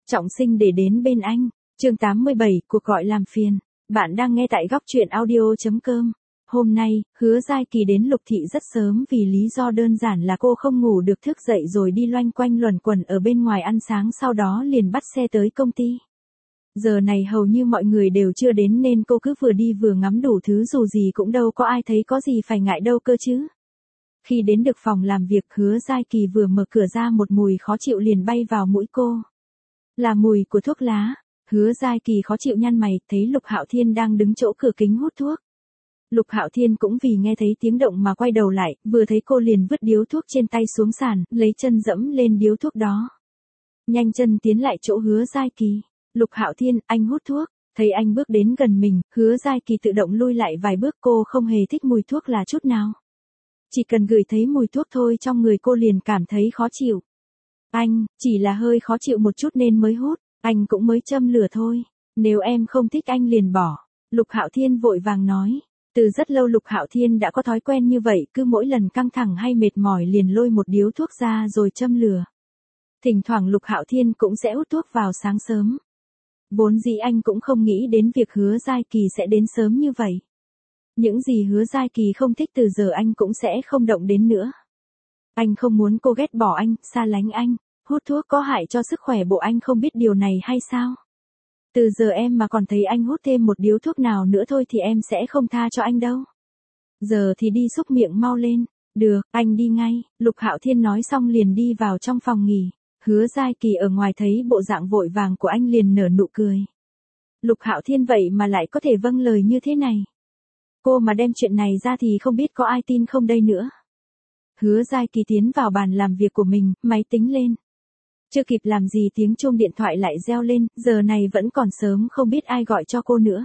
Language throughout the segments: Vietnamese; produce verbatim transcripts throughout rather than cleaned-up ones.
Trọng sinh để đến bên anh. Chương tám mươi bảy, cuộc gọi làm phiền. Bạn đang nghe tại góc truyện audio chấm com. Hôm nay, Hứa Giai Kỳ đến Lục Thị rất sớm vì lý do đơn giản là cô không ngủ được, thức dậy rồi đi loanh quanh luẩn quẩn ở bên ngoài ăn sáng, sau đó liền bắt xe tới công ty. Giờ này hầu như mọi người đều chưa đến nên cô cứ vừa đi vừa ngắm đủ thứ, dù gì cũng đâu có ai thấy có gì phải ngại đâu cơ chứ. Khi đến được phòng làm việc, Hứa Giai Kỳ vừa mở cửa ra, một mùi khó chịu liền bay vào mũi cô. Là mùi của thuốc lá. Hứa Giai Kỳ khó chịu nhăn mày, thấy Lục Hạo Thiên đang đứng chỗ cửa kính hút thuốc. Lục Hạo Thiên cũng vì nghe thấy tiếng động mà quay đầu lại, vừa thấy cô liền vứt điếu thuốc trên tay xuống sàn, lấy chân dẫm lên điếu thuốc đó. Nhanh chân tiến lại chỗ Hứa Giai Kỳ. Lục Hạo Thiên, anh hút thuốc. Thấy anh bước đến gần mình, Hứa Giai Kỳ tự động lui lại vài bước, cô không hề thích mùi thuốc là chút nào. Chỉ cần ngửi thấy mùi thuốc thôi trong người cô liền cảm thấy khó chịu. Anh, chỉ là hơi khó chịu một chút nên mới hút, anh cũng mới châm lửa thôi. Nếu em không thích anh liền bỏ. Lục Hạo Thiên vội vàng nói. Từ rất lâu Lục Hạo Thiên đã có thói quen như vậy, cứ mỗi lần căng thẳng hay mệt mỏi liền lôi một điếu thuốc ra rồi châm lửa. Thỉnh thoảng Lục Hạo Thiên cũng sẽ hút thuốc vào sáng sớm. Vốn dĩ anh cũng không nghĩ đến việc Hứa Giai Kỳ sẽ đến sớm như vậy. Những gì Hứa Giai Kỳ không thích từ giờ anh cũng sẽ không động đến nữa. Anh không muốn cô ghét bỏ anh, xa lánh anh. Hút thuốc có hại cho sức khỏe, bộ anh không biết điều này hay sao? Từ giờ em mà còn thấy anh hút thêm một điếu thuốc nào nữa thôi thì em sẽ không tha cho anh đâu. Giờ thì đi xúc miệng mau lên. Được, anh đi ngay. Lục Hạo Thiên nói xong liền đi vào trong phòng nghỉ. Hứa Giai Kỳ ở ngoài thấy bộ dạng vội vàng của anh liền nở nụ cười. Lục Hạo Thiên vậy mà lại có thể vâng lời như thế này. Cô mà đem chuyện này ra thì không biết có ai tin không đây nữa. Hứa Giai Kỳ tiến vào bàn làm việc của mình, máy tính lên. Chưa kịp làm gì tiếng chuông điện thoại lại reo lên, giờ này vẫn còn sớm không biết ai gọi cho cô nữa.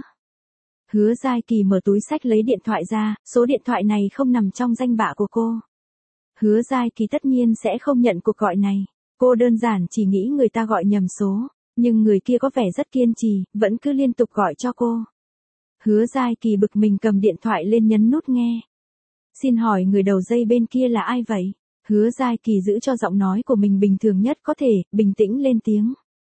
Hứa Giai Kỳ mở túi xách lấy điện thoại ra, số điện thoại này không nằm trong danh bạ của cô. Hứa Giai Kỳ tất nhiên sẽ không nhận cuộc gọi này. Cô đơn giản chỉ nghĩ người ta gọi nhầm số, nhưng người kia có vẻ rất kiên trì, vẫn cứ liên tục gọi cho cô. Hứa Giai Kỳ bực mình cầm điện thoại lên nhấn nút nghe. Xin hỏi người đầu dây bên kia là ai vậy? Hứa Giai Kỳ giữ cho giọng nói của mình bình thường nhất có thể, bình tĩnh lên tiếng.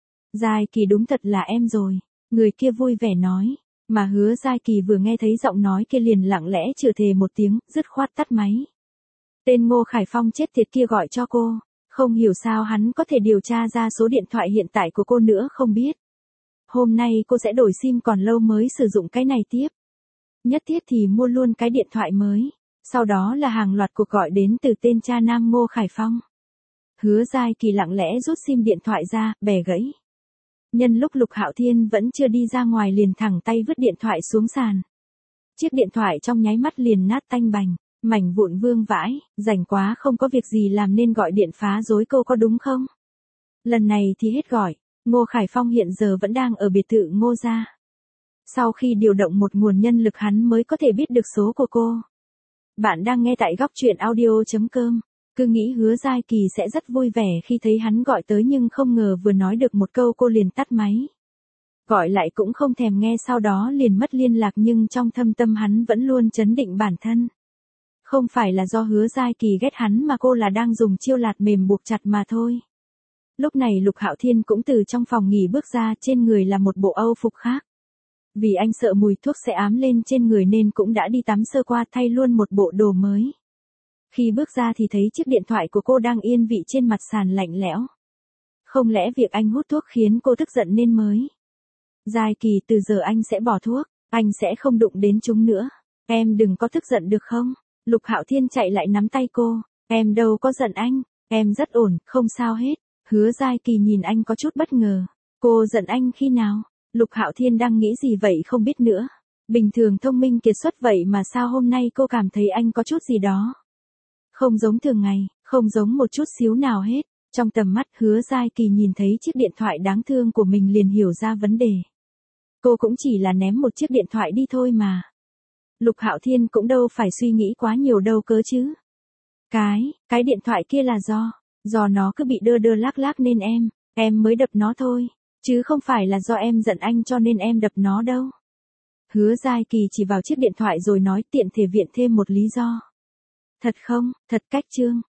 Giai Kỳ đúng thật là em rồi. Người kia vui vẻ nói. Mà Hứa Giai Kỳ vừa nghe thấy giọng nói kia liền lặng lẽ chửi thề một tiếng, dứt khoát tắt máy. Tên Ngô Khải Phong chết tiệt kia gọi cho cô. Không hiểu sao hắn có thể điều tra ra số điện thoại hiện tại của cô nữa không biết. Hôm nay cô sẽ đổi sim, còn lâu mới sử dụng cái này tiếp. Nhất thiết thì mua luôn cái điện thoại mới. Sau đó là hàng loạt cuộc gọi đến từ tên cha nam Ngô Khải Phong. Hứa Giai Kỳ lặng lẽ rút sim điện thoại ra, bẻ gãy. Nhân lúc Lục Hạo Thiên vẫn chưa đi ra ngoài liền thẳng tay vứt điện thoại xuống sàn. Chiếc điện thoại trong nháy mắt liền nát tanh bành, mảnh vụn vương vãi, rảnh quá không có việc gì làm nên gọi điện phá rối cô có đúng không? Lần này thì hết gọi. Ngô Khải Phong hiện giờ vẫn đang ở biệt thự Ngô gia. Sau khi điều động một nguồn nhân lực hắn mới có thể biết được số của cô. Bạn đang nghe tại góc truyện audio chấm com. Cứ nghĩ Hứa Giai Kỳ sẽ rất vui vẻ khi thấy hắn gọi tới, nhưng không ngờ vừa nói được một câu cô liền tắt máy. Gọi lại cũng không thèm nghe, sau đó liền mất liên lạc, nhưng trong thâm tâm hắn vẫn luôn trấn định bản thân. Không phải là do Hứa Giai Kỳ ghét hắn mà cô là đang dùng chiêu lạt mềm buộc chặt mà thôi. Lúc này Lục Hạo Thiên cũng từ trong phòng nghỉ bước ra, trên người là một bộ âu phục khác. Vì anh sợ mùi thuốc sẽ ám lên trên người nên cũng đã đi tắm sơ qua, thay luôn một bộ đồ mới. Khi bước ra thì thấy chiếc điện thoại của cô đang yên vị trên mặt sàn lạnh lẽo. Không lẽ việc anh hút thuốc khiến cô tức giận nên mới? Giai Kỳ, từ giờ anh sẽ bỏ thuốc, anh sẽ không đụng đến chúng nữa. Em đừng có tức giận được không? Lục Hạo Thiên chạy lại nắm tay cô. Em đâu có giận anh, em rất ổn, không sao hết. Hứa Giai Kỳ nhìn anh có chút bất ngờ. Cô giận anh khi nào? Lục Hạo Thiên đang nghĩ gì vậy không biết nữa. Bình thường thông minh kiệt xuất vậy mà sao hôm nay cô cảm thấy anh có chút gì đó không giống thường ngày, không giống một chút xíu nào hết. Trong tầm mắt Hứa Giai Kỳ nhìn thấy chiếc điện thoại đáng thương của mình liền hiểu ra vấn đề. Cô cũng chỉ là ném một chiếc điện thoại đi thôi mà. Lục Hạo Thiên cũng đâu phải suy nghĩ quá nhiều đâu cơ chứ. Cái, cái điện thoại kia là do, do nó cứ bị đơ đơ lác lác nên em, em mới đập nó thôi. Chứ không phải là do em giận anh cho nên em đập nó đâu. Hứa Giai Kỳ chỉ vào chiếc điện thoại rồi nói, tiện thể viện thêm một lý do. Thật không, thật cách trương,